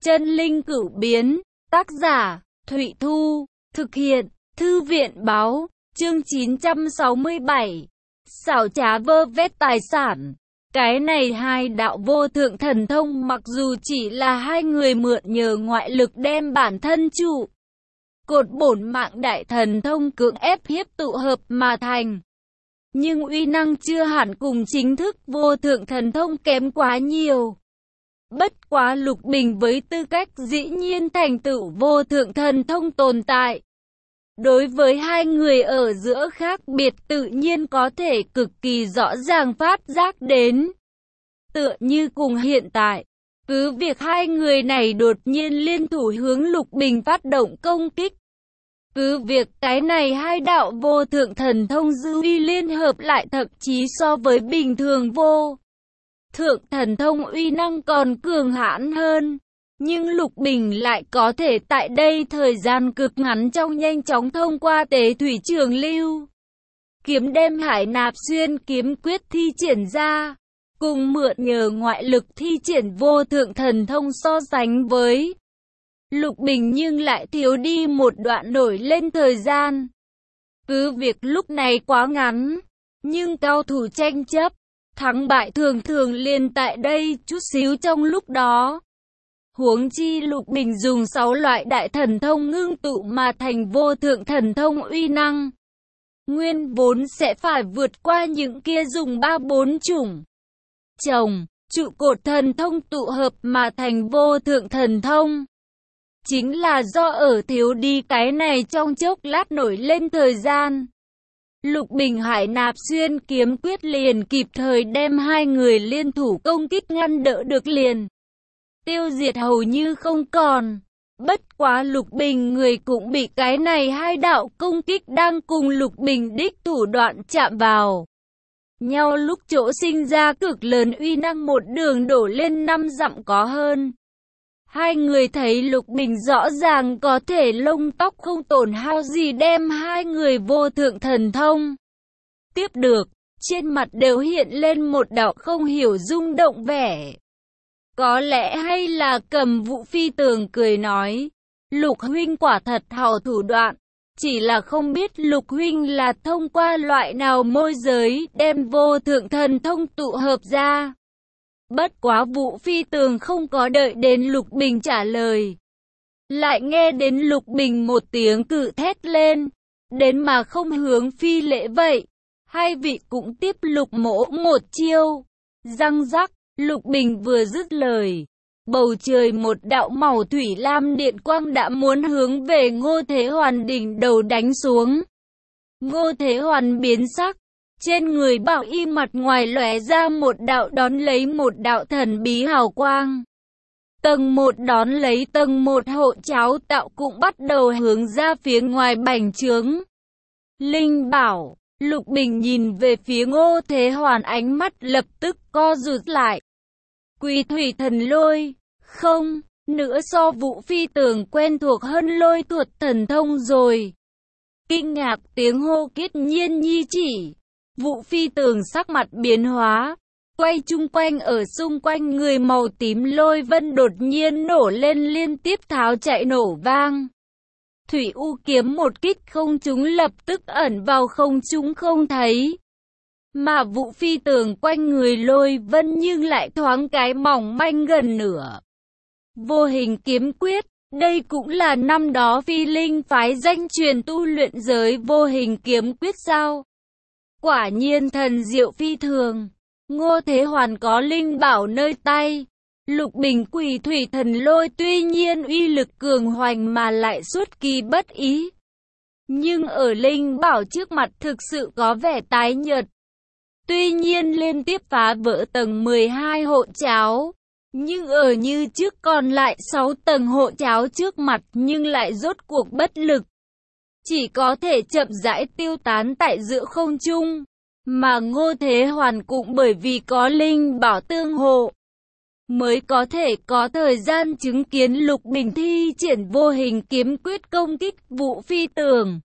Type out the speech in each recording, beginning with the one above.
Chân linh cửu biến, tác giả, Thụy Thu, thực hiện, Thư viện báo, chương 967, xảo trá vơ vét tài sản. Cái này hai đạo vô thượng thần thông mặc dù chỉ là hai người mượn nhờ ngoại lực đem bản thân trụ cột bổn mạng đại thần thông cưỡng ép hiếp tụ hợp mà thành, nhưng uy năng chưa hẳn cùng chính thức vô thượng thần thông kém quá nhiều. Bất quá Lục Bình với tư cách dĩ nhiên thành tựu vô thượng thần thông tồn tại, đối với hai người ở giữa khác biệt tự nhiên có thể cực kỳ rõ ràng phát giác đến. Tựa như cùng hiện tại, cứ việc hai người này đột nhiên liên thủ hướng Lục Bình phát động công kích, cứ việc cái này hai đạo vô thượng thần thông dư uy liên hợp lại thậm chí so với bình thường vô thượng thần thông uy năng còn cường hãn hơn, nhưng Lục Bình lại có thể tại đây thời gian cực ngắn trong nhanh chóng thông qua tế thủy trường lưu kiếm đem Hải Nạp Xuyên kiếm quyết thi triển ra, cùng mượn nhờ ngoại lực thi triển vô thượng thần thông so sánh với Lục Bình nhưng lại thiếu đi một đoạn nổi lên thời gian. Cứ việc lúc này quá ngắn, nhưng cao thủ tranh chấp, thắng bại thường thường liền tại đây chút xíu trong lúc đó. Huống chi Lục Bình dùng 6 loại đại thần thông ngưng tụ mà thành vô thượng thần thông uy năng, nguyên vốn sẽ phải vượt qua những kia dùng 3-4 chủng chồng trụ cột thần thông tụ hợp mà thành vô thượng thần thông. Chính là do ở thiếu đi cái này trong chốc lát nổi lên thời gian, Lục Bình Hải Nạp Xuyên kiếm quyết liền kịp thời đem hai người liên thủ công kích ngăn đỡ được, liền tiêu diệt hầu như không còn. Bất quá Lục Bình người cũng bị cái này hai đạo công kích đang cùng Lục Bình đích thủ đoạn chạm vào nhau lúc chỗ sinh ra cực lớn uy năng một đường đổ lên 5 dặm có hơn. Hai người thấy Lục Bình rõ ràng có thể lông tóc không tổn hao gì đem hai người vô thượng thần thông tiếp được, trên mặt đều hiện lên một đạo không hiểu rung động vẻ. Có lẽ hay là Cầm Vũ Phi Tường cười nói, Lục huynh quả thật hảo thủ đoạn, chỉ là không biết Lục huynh là thông qua loại nào môi giới đem vô thượng thần thông tụ hợp ra. Bất quá Vũ Phi Tường không có đợi đến Lục Bình trả lời, lại nghe đến Lục Bình một tiếng cự thét lên, đến mà không hướng phi lễ vậy. Hai vị cũng tiếp Lục mỗ một chiêu. Răng rắc, Lục Bình vừa dứt lời, bầu trời một đạo màu thủy lam điện quang đã muốn hướng về Ngô Thế Hoàn đỉnh đầu đánh xuống. Ngô Thế Hoàn biến sắc, trên người bảo y mặt ngoài lóe ra một đạo đón lấy một đạo thần bí hào quang. Tầng một đón lấy tầng một, hộ cháo tạo cũng bắt đầu hướng ra phía ngoài bành trướng. Linh bảo, Lục Bình nhìn về phía Ngô Thế Hoàn, ánh mắt lập tức co rụt lại. Quỷ thủy thần lôi, không, nữa so Vũ Phi Tường quen thuộc hơn lôi thuật thần thông rồi. Kinh ngạc tiếng hô kết nhiên nhi chỉ. Vũ Phi Tường sắc mặt biến hóa, quay chung quanh ở xung quanh người màu tím lôi vân đột nhiên nổ lên liên tiếp tháo chạy nổ vang. Thủy U kiếm một kích không trúng lập tức ẩn vào không trung không thấy. Mà Vũ Phi Tường quanh người lôi vân nhưng lại thoáng cái mỏng manh gần nửa. Vô hình kiếm quyết, đây cũng là năm đó Phi Linh phái danh truyền tu luyện giới vô hình kiếm quyết sao? Quả nhiên thần diệu phi thường. Ngô Thế Hoàn có linh bảo nơi tay. Lục Bình quỷ thủy thần lôi tuy nhiên uy lực cường hoành mà lại xuất kỳ bất ý, nhưng ở linh bảo trước mặt thực sự có vẻ tái nhợt. Tuy nhiên liên tiếp phá vỡ tầng 12 hộ cháo, nhưng ở như trước còn lại 6 tầng hộ cháo trước mặt nhưng lại rốt cuộc bất lực, chỉ có thể chậm rãi tiêu tán tại giữa không trung. Mà Ngô Thế Hoàn cũng bởi vì có linh bảo tương hộ, mới có thể có thời gian chứng kiến Lục Bình thi triển vô hình kiếm quyết công kích Vũ Phi Tường.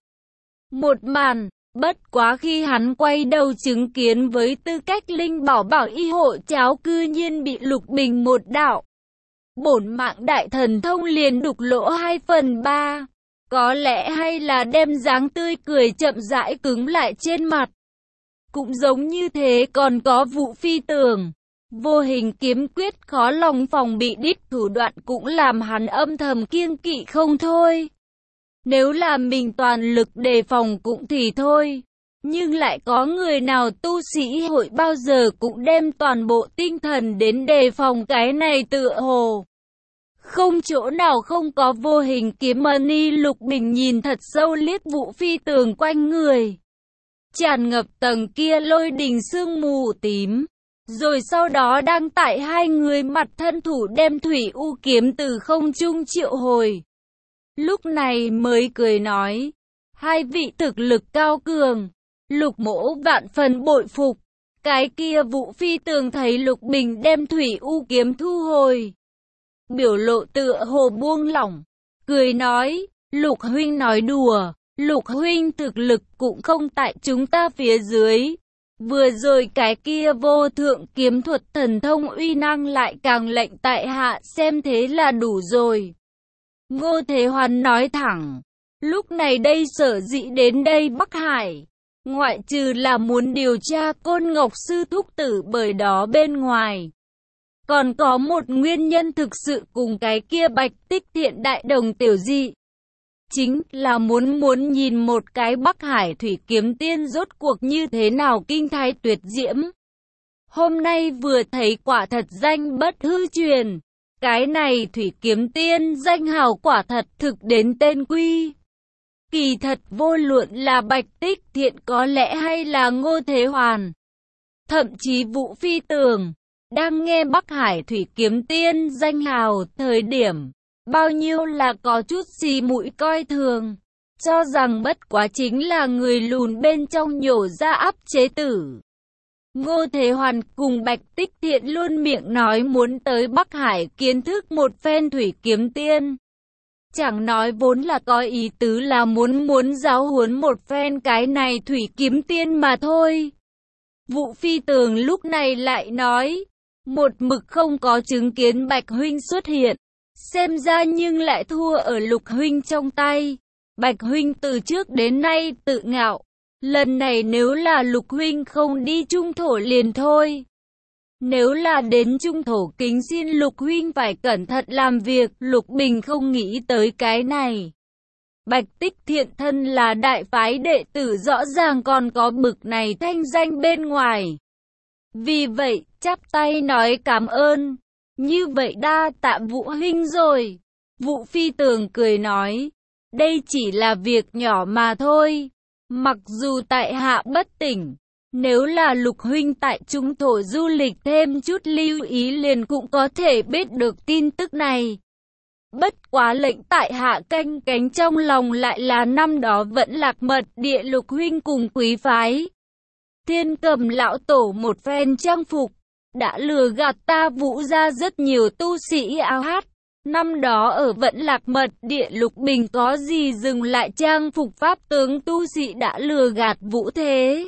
Một màn, bất quá khi hắn quay đầu chứng kiến với tư cách linh bảo bảo y hộ cháo cư nhiên bị Lục Bình một đạo bổn mạng đại thần thông liền đục lỗ 2/3. Có lẽ hay là đem dáng tươi cười chậm rãi cứng lại trên mặt. Cũng giống như thế còn có Vũ Phi Tường. Vô hình kiếm quyết khó lòng phòng bị đích thủ đoạn cũng làm hắn âm thầm kiêng kỵ không thôi. Nếu là mình toàn lực đề phòng cũng thì thôi. Nhưng lại có người nào tu sĩ hội bao giờ cũng đem toàn bộ tinh thần đến đề phòng cái này tựa hồ. Không chỗ nào không có vô hình kiếm mani. Lục Bình nhìn thật sâu liếc Vũ Phi Tường quanh người. Tràn ngập tầng kia lôi đình sương mù tím. Rồi sau đó đang tại hai người mặt thân thủ đem thủy u kiếm từ không trung triệu hồi. Lúc này mới cười nói. Hai vị thực lực cao cường. Lục Mỗ vạn phần bội phục. Cái kia Vũ Phi Tường thấy Lục Bình đem thủy u kiếm thu hồi. Biểu lộ tựa hồ buông lỏng. Cười nói. Lục huynh nói đùa. Lục huynh thực lực cũng không tại chúng ta phía dưới. Vừa rồi cái kia vô thượng kiếm thuật thần thông uy năng lại càng lệnh tại hạ xem thế là đủ rồi. Ngô Thế Hoàn nói thẳng. Lúc này đây sở dĩ đến đây Bắc Hải. Ngoại trừ là muốn điều tra Côn Ngọc Sư thúc tử bởi đó bên ngoài. Còn có một nguyên nhân thực sự cùng cái kia Bạch Tích Thiện đại đồng tiểu dị. Chính là muốn nhìn một cái Bắc Hải thủy kiếm tiên rốt cuộc như thế nào kinh thái tuyệt diễm. Hôm nay vừa thấy quả thật danh bất hư truyền. Cái này thủy kiếm tiên danh hào quả thật thực đến tên quy. Kỳ thật vô luận là Bạch Tích Thiện có lẽ hay là Ngô Thế Hoàn. Thậm chí Vũ Phi Tường. Đang nghe Bắc Hải thủy kiếm tiên danh hào thời điểm. Bao nhiêu là có chút xì mũi coi thường. Cho rằng bất quá chính là người lùn bên trong nhổ ra áp chế tử. Ngô Thế Hoàn cùng Bạch Tích Thiện luôn miệng nói muốn tới Bắc Hải kiến thức một phen thủy kiếm tiên. Chẳng nói vốn là có ý tứ là muốn giáo huấn một phen cái này thủy kiếm tiên mà thôi. Vũ Phi Tường lúc này lại nói. Một mực không có chứng kiến Bạch huynh xuất hiện. Xem ra nhưng lại thua ở Lục huynh trong tay. Bạch huynh từ trước đến nay tự ngạo. Lần này nếu là Lục huynh không đi trung thổ liền thôi. Nếu là đến trung thổ kính xin Lục huynh phải cẩn thận làm việc. Lục Bình không nghĩ tới cái này. Bạch Tích Thiện thân là đại phái đệ tử rõ ràng còn có bực này thanh danh bên ngoài. Vì vậy chắp tay nói cảm ơn. Như vậy đa tạ Vũ huynh rồi. Vũ Phi Tường cười nói. Đây chỉ là việc nhỏ mà thôi. Mặc dù tại hạ bất tỉnh. Nếu là Lục huynh tại trung thổ du lịch thêm chút lưu ý liền cũng có thể biết được tin tức này. Bất quá lệnh tại hạ canh cánh trong lòng lại là năm đó vẫn Lạc Mật địa Lục huynh cùng quý phái. Thiên Cầm lão tổ một phen trang phục. Đã lừa gạt ta Vũ ra rất nhiều tu sĩ áo hát. Năm đó ở Vẫn Lạc Mật địa Lục Bình có gì dừng lại trang phục pháp tướng tu sĩ đã lừa gạt Vũ thế.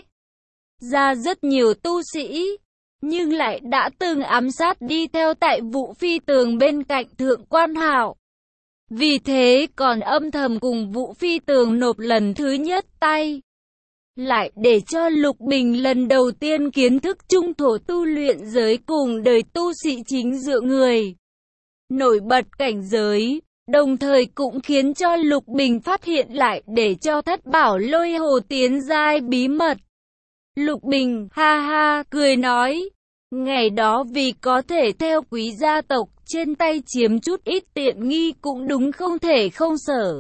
Ra rất nhiều tu sĩ. Nhưng lại đã từng ám sát đi theo tại Vũ Phi Tường bên cạnh Thượng Quan Hạo. Vì thế còn âm thầm cùng Vũ Phi Tường nộp lần thứ nhất tay. Lại để cho Lục Bình lần đầu tiên kiến thức trung thổ tu luyện giới cùng đời tu sĩ chính dựa người. Nổi bật cảnh giới, đồng thời cũng khiến cho Lục Bình phát hiện lại để cho Thất Bảo Lôi Hồ tiến giai bí mật. Lục Bình ha ha cười nói, ngày đó vì có thể theo quý gia tộc trên tay chiếm chút ít tiện nghi cũng đúng không thể không sở.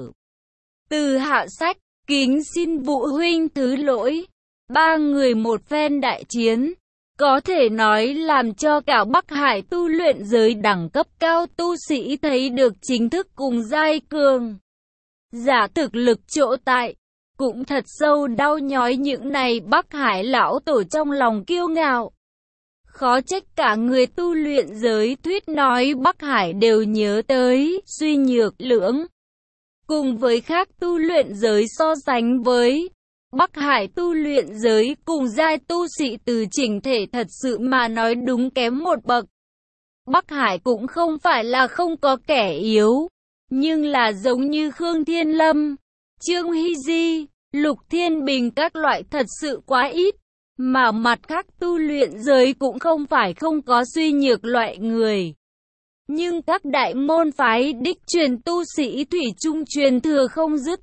Từ hạ sách. Kính xin Vũ huynh thứ lỗi. Ba người một phen đại chiến. Có thể nói làm cho cả Bắc Hải tu luyện giới đẳng cấp cao tu sĩ thấy được chính thức cùng giai cường. Giả thực lực chỗ tại. Cũng thật sâu đau nhói những này Bắc Hải lão tổ trong lòng kiêu ngạo. Khó trách cả người tu luyện giới thuyết nói Bắc Hải đều nhớ tới suy nhược lưỡng. Cùng với khác tu luyện giới so sánh với Bắc Hải tu luyện giới cùng giai tu sĩ từ chỉnh thể thật sự mà nói đúng kém một bậc. Bắc Hải cũng không phải là không có kẻ yếu, nhưng là giống như Khương Thiên Lâm, Trương Hy Di, Lục Thiên Bình các loại thật sự quá ít. Mà mặt khác tu luyện giới cũng không phải không có suy nhược loại người. Nhưng các đại môn phái đích truyền tu sĩ thủy chung truyền thừa không dứt.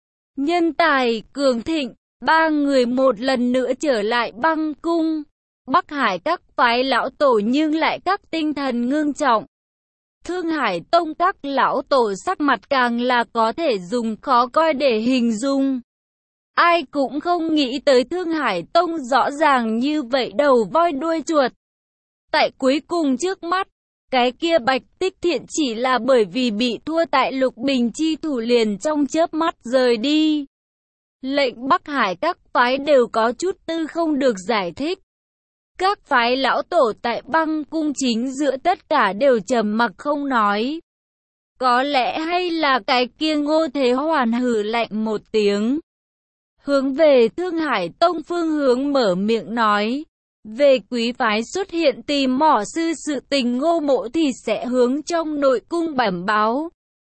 Nhân tài, cường thịnh, ba người một lần nữa trở lại băng cung. Bắc Hải các phái lão tổ nhưng lại các tinh thần ngưng trọng. Thương Hải Tông các lão tổ sắc mặt càng là có thể dùng khó coi để hình dung. Ai cũng không nghĩ tới Thương Hải Tông rõ ràng như vậy đầu voi đuôi chuột. Tại cuối cùng trước mắt, cái kia Bạch Tích Thiện chỉ là bởi vì bị thua tại Lục Bình chi thủ liền trong chớp mắt rời đi. Lệnh Bắc Hải các phái đều có chút tư không được giải thích. Các phái lão tổ tại băng cung chính giữa tất cả đều trầm mặc không nói. Có lẽ hay là cái kia Ngô Thế Hoàn hừ lạnh một tiếng. Hướng về Thương Hải Tông phương hướng mở miệng nói. Về quý phái xuất hiện tìm mỏ sư sự tình Ngô Mộ thì sẽ hướng trong nội cung bẩm báo.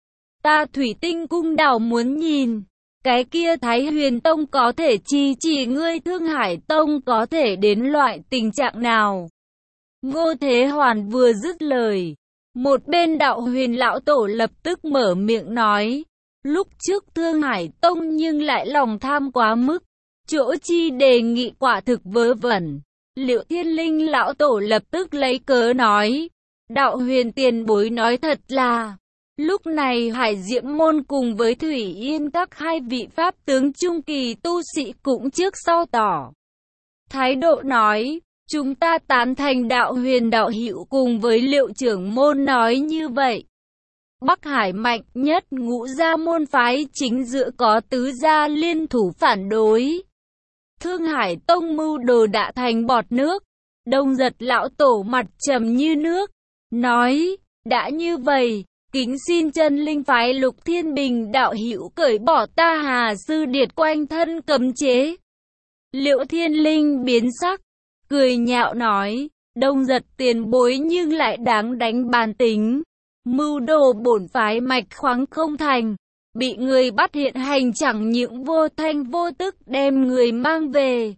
Ta Thủy Tinh cung đảo muốn nhìn. Cái kia Thái Huyền Tông có thể chỉ ngươi Thương Hải Tông có thể đến loại tình trạng nào. Ngô Thế Hoàn vừa dứt lời. Một bên Đạo Huyền lão tổ lập tức mở miệng nói. Lúc trước Thương Hải Tông nhưng lại lòng tham quá mức. Chỗ chi đề nghị quả thực vớ vẩn. Liệu Thiên Linh lão tổ lập tức lấy cớ nói. Đạo Huyền tiền bối nói thật là. Lúc này Hải Diễm Môn cùng với Thủy Yên các hai vị pháp tướng trung kỳ tu sĩ cũng trước sau tỏ thái độ nói. Chúng ta tán thành Đạo Huyền đạo hữu cùng với Liệu trưởng môn nói như vậy. Bắc Hải mạnh nhất ngũ gia môn phái chính giữa có tứ gia liên thủ phản đối. Thương Hải Tông mưu đồ đã thành bọt nước. Đông Giật lão tổ mặt trầm như nước. Nói, đã như vậy, kính xin chân linh phái Lục Thiên Bình đạo hữu cởi bỏ ta Hà Sư Điệt quanh thân cấm chế. Liệu Thiên Linh biến sắc, cười nhạo nói, Đông Giật tiền bối nhưng lại đáng đánh bàn tính. Mưu đồ bổn phái mạch khoáng không thành, bị người bắt hiện hành chẳng những vô thanh vô tức đem người mang về.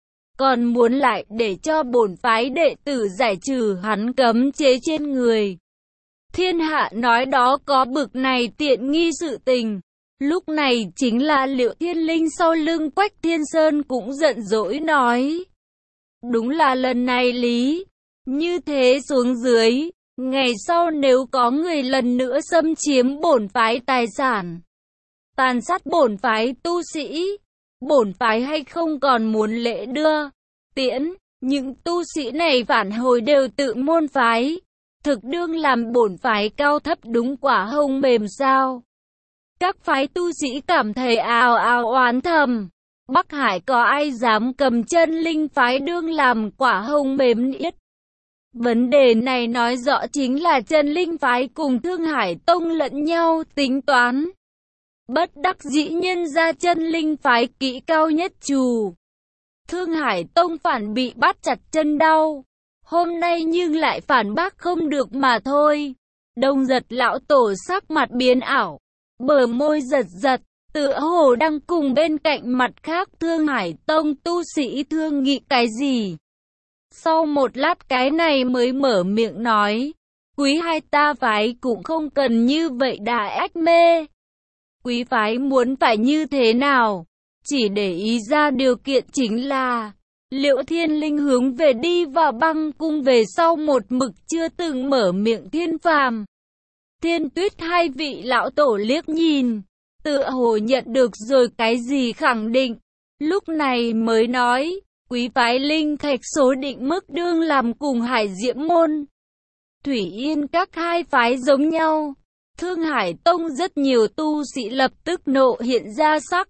Còn muốn lại để cho bổn phái đệ tử giải trừ hắn cấm chế trên người. Thiên hạ nói đó có bực này tiện nghi sự tình. Lúc này chính là Liệu Thiên Linh sau lưng Quách Thiên Sơn cũng giận dỗi nói. Đúng là lần này lý, như thế xuống dưới. Ngày sau nếu có người lần nữa xâm chiếm bổn phái tài sản, tàn sát bổn phái tu sĩ, bổn phái hay không còn muốn lễ đưa, tiễn, những tu sĩ này phản hồi đều tự môn phái, thực đương làm bổn phái cao thấp đúng quả hông mềm sao. Các phái tu sĩ cảm thấy ào ào oán thầm, Bắc Hải có ai dám cầm chân linh phái đương làm quả hông mềm niết. Vấn đề này nói rõ chính là chân linh phái cùng Thương Hải Tông lẫn nhau tính toán. Bất đắc dĩ nhân ra chân linh phái kỹ cao nhất trù. Thương Hải Tông phản bị bắt chặt chân đau. Hôm nay nhưng lại phản bác không được mà thôi. Đông Giật lão tổ sắc mặt biến ảo. Bờ môi giật giật, tựa hồ đang cùng bên cạnh mặt khác Thương Hải Tông tu sĩ thương nghị cái gì. Sau một lát cái này mới mở miệng nói, quý hai ta phái cũng không cần như vậy đại ách mê. Quý phái muốn phải như thế nào? Chỉ để ý ra điều kiện chính là, Liệu Thiên Linh hướng về đi vào băng cung về sau một mực chưa từng mở miệng Thiên Phàm. Thiên Tuyết hai vị lão tổ liếc nhìn, tựa hồ nhận được rồi cái gì khẳng định, lúc này mới nói. Quý phái linh thạch số định mức đương làm cùng Hải Diễm Môn. Thủy Yên các hai phái giống nhau. Thương Hải Tông rất nhiều tu sĩ lập tức nộ hiện ra sắc.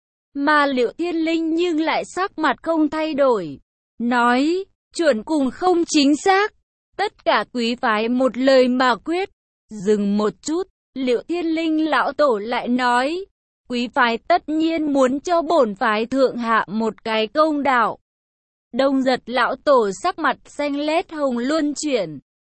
Mà Liệu Thiên Linh nhưng lại sắc mặt không thay đổi. Nói, chuẩn cùng không chính xác. Tất cả quý phái một lời mà quyết. Dừng một chút, Liệu Thiên Linh lão tổ lại nói. Quý phái tất nhiên muốn cho bổn phái thượng hạ một cái công đạo. Đông Giật lão tổ sắc mặt xanh lét hồng luân chuyển,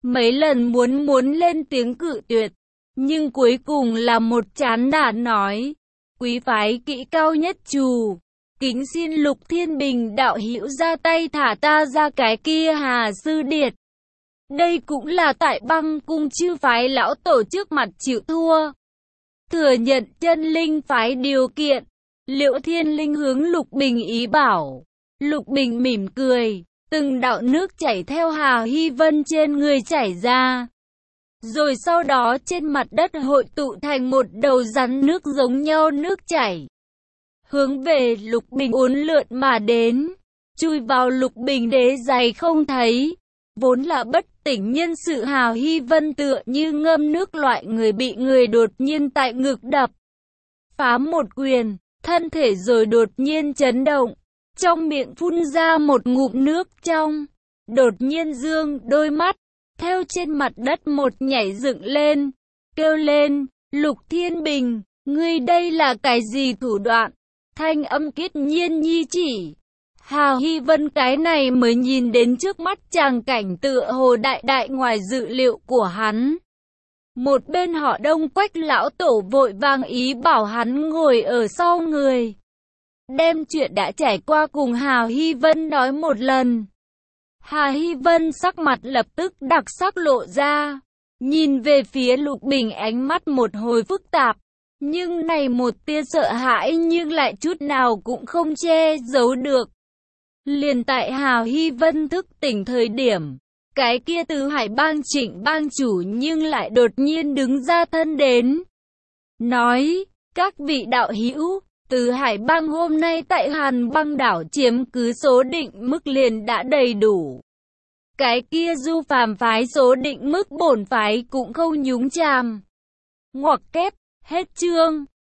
mấy lần muốn lên tiếng cự tuyệt, nhưng cuối cùng là một chán nản nói, quý phái kỹ cao nhất trù, kính xin Lục Thiên Bình đạo hữu ra tay thả ta ra cái kia Hà Sư Điệt. Đây cũng là tại Băng Cung chư phái lão tổ trước mặt chịu thua, thừa nhận chân linh phái điều kiện. Liễu Thiên Linh hướng Lục Bình ý bảo. Lục Bình mỉm cười, từng đạo nước chảy theo Hà Hy Vân trên người chảy ra. Rồi sau đó trên mặt đất hội tụ thành một đầu rắn nước giống nhau nước chảy. Hướng về Lục Bình uốn lượn mà đến, chui vào Lục Bình đế giày không thấy. Vốn là bất tỉnh nhân sự Hà Hy Vân tựa như ngâm nước loại người bị người đột nhiên tại ngực đập. Phá một quyền, thân thể rồi đột nhiên chấn động. Trong miệng phun ra một ngụm nước trong. Đột nhiên dương đôi mắt, theo trên mặt đất một nhảy dựng lên, kêu lên, Lục Thiên Bình, ngươi đây là cái gì thủ đoạn? Thanh âm Kiết Nhiên nhi chỉ. Hà Hy Vân cái này mới nhìn đến trước mắt tràng cảnh tựa hồ đại đại ngoài dự liệu của hắn. Một bên họ Đông Quách lão tổ vội vàng ý bảo hắn ngồi ở sau người. Đem chuyện đã trải qua cùng Hà Hy Vân nói một lần. Hà Hy Vân sắc mặt lập tức đặc sắc lộ ra. Nhìn về phía Lục Bình ánh mắt một hồi phức tạp. Nhưng này một tia sợ hãi nhưng lại chút nào cũng không che giấu được. Liền tại Hà Hy Vân thức tỉnh thời điểm, cái kia Tứ Hải Bang Trịnh bang chủ nhưng lại đột nhiên đứng ra thân đến. Nói, các vị đạo hữu, Tứ Hải Bang hôm nay tại Hàn Băng đảo chiếm cứ số định mức liền đã đầy đủ. Cái kia Du Phàm phái số định mức bổn phái cũng không nhúng chàm. Ngoặc kép, hết chương.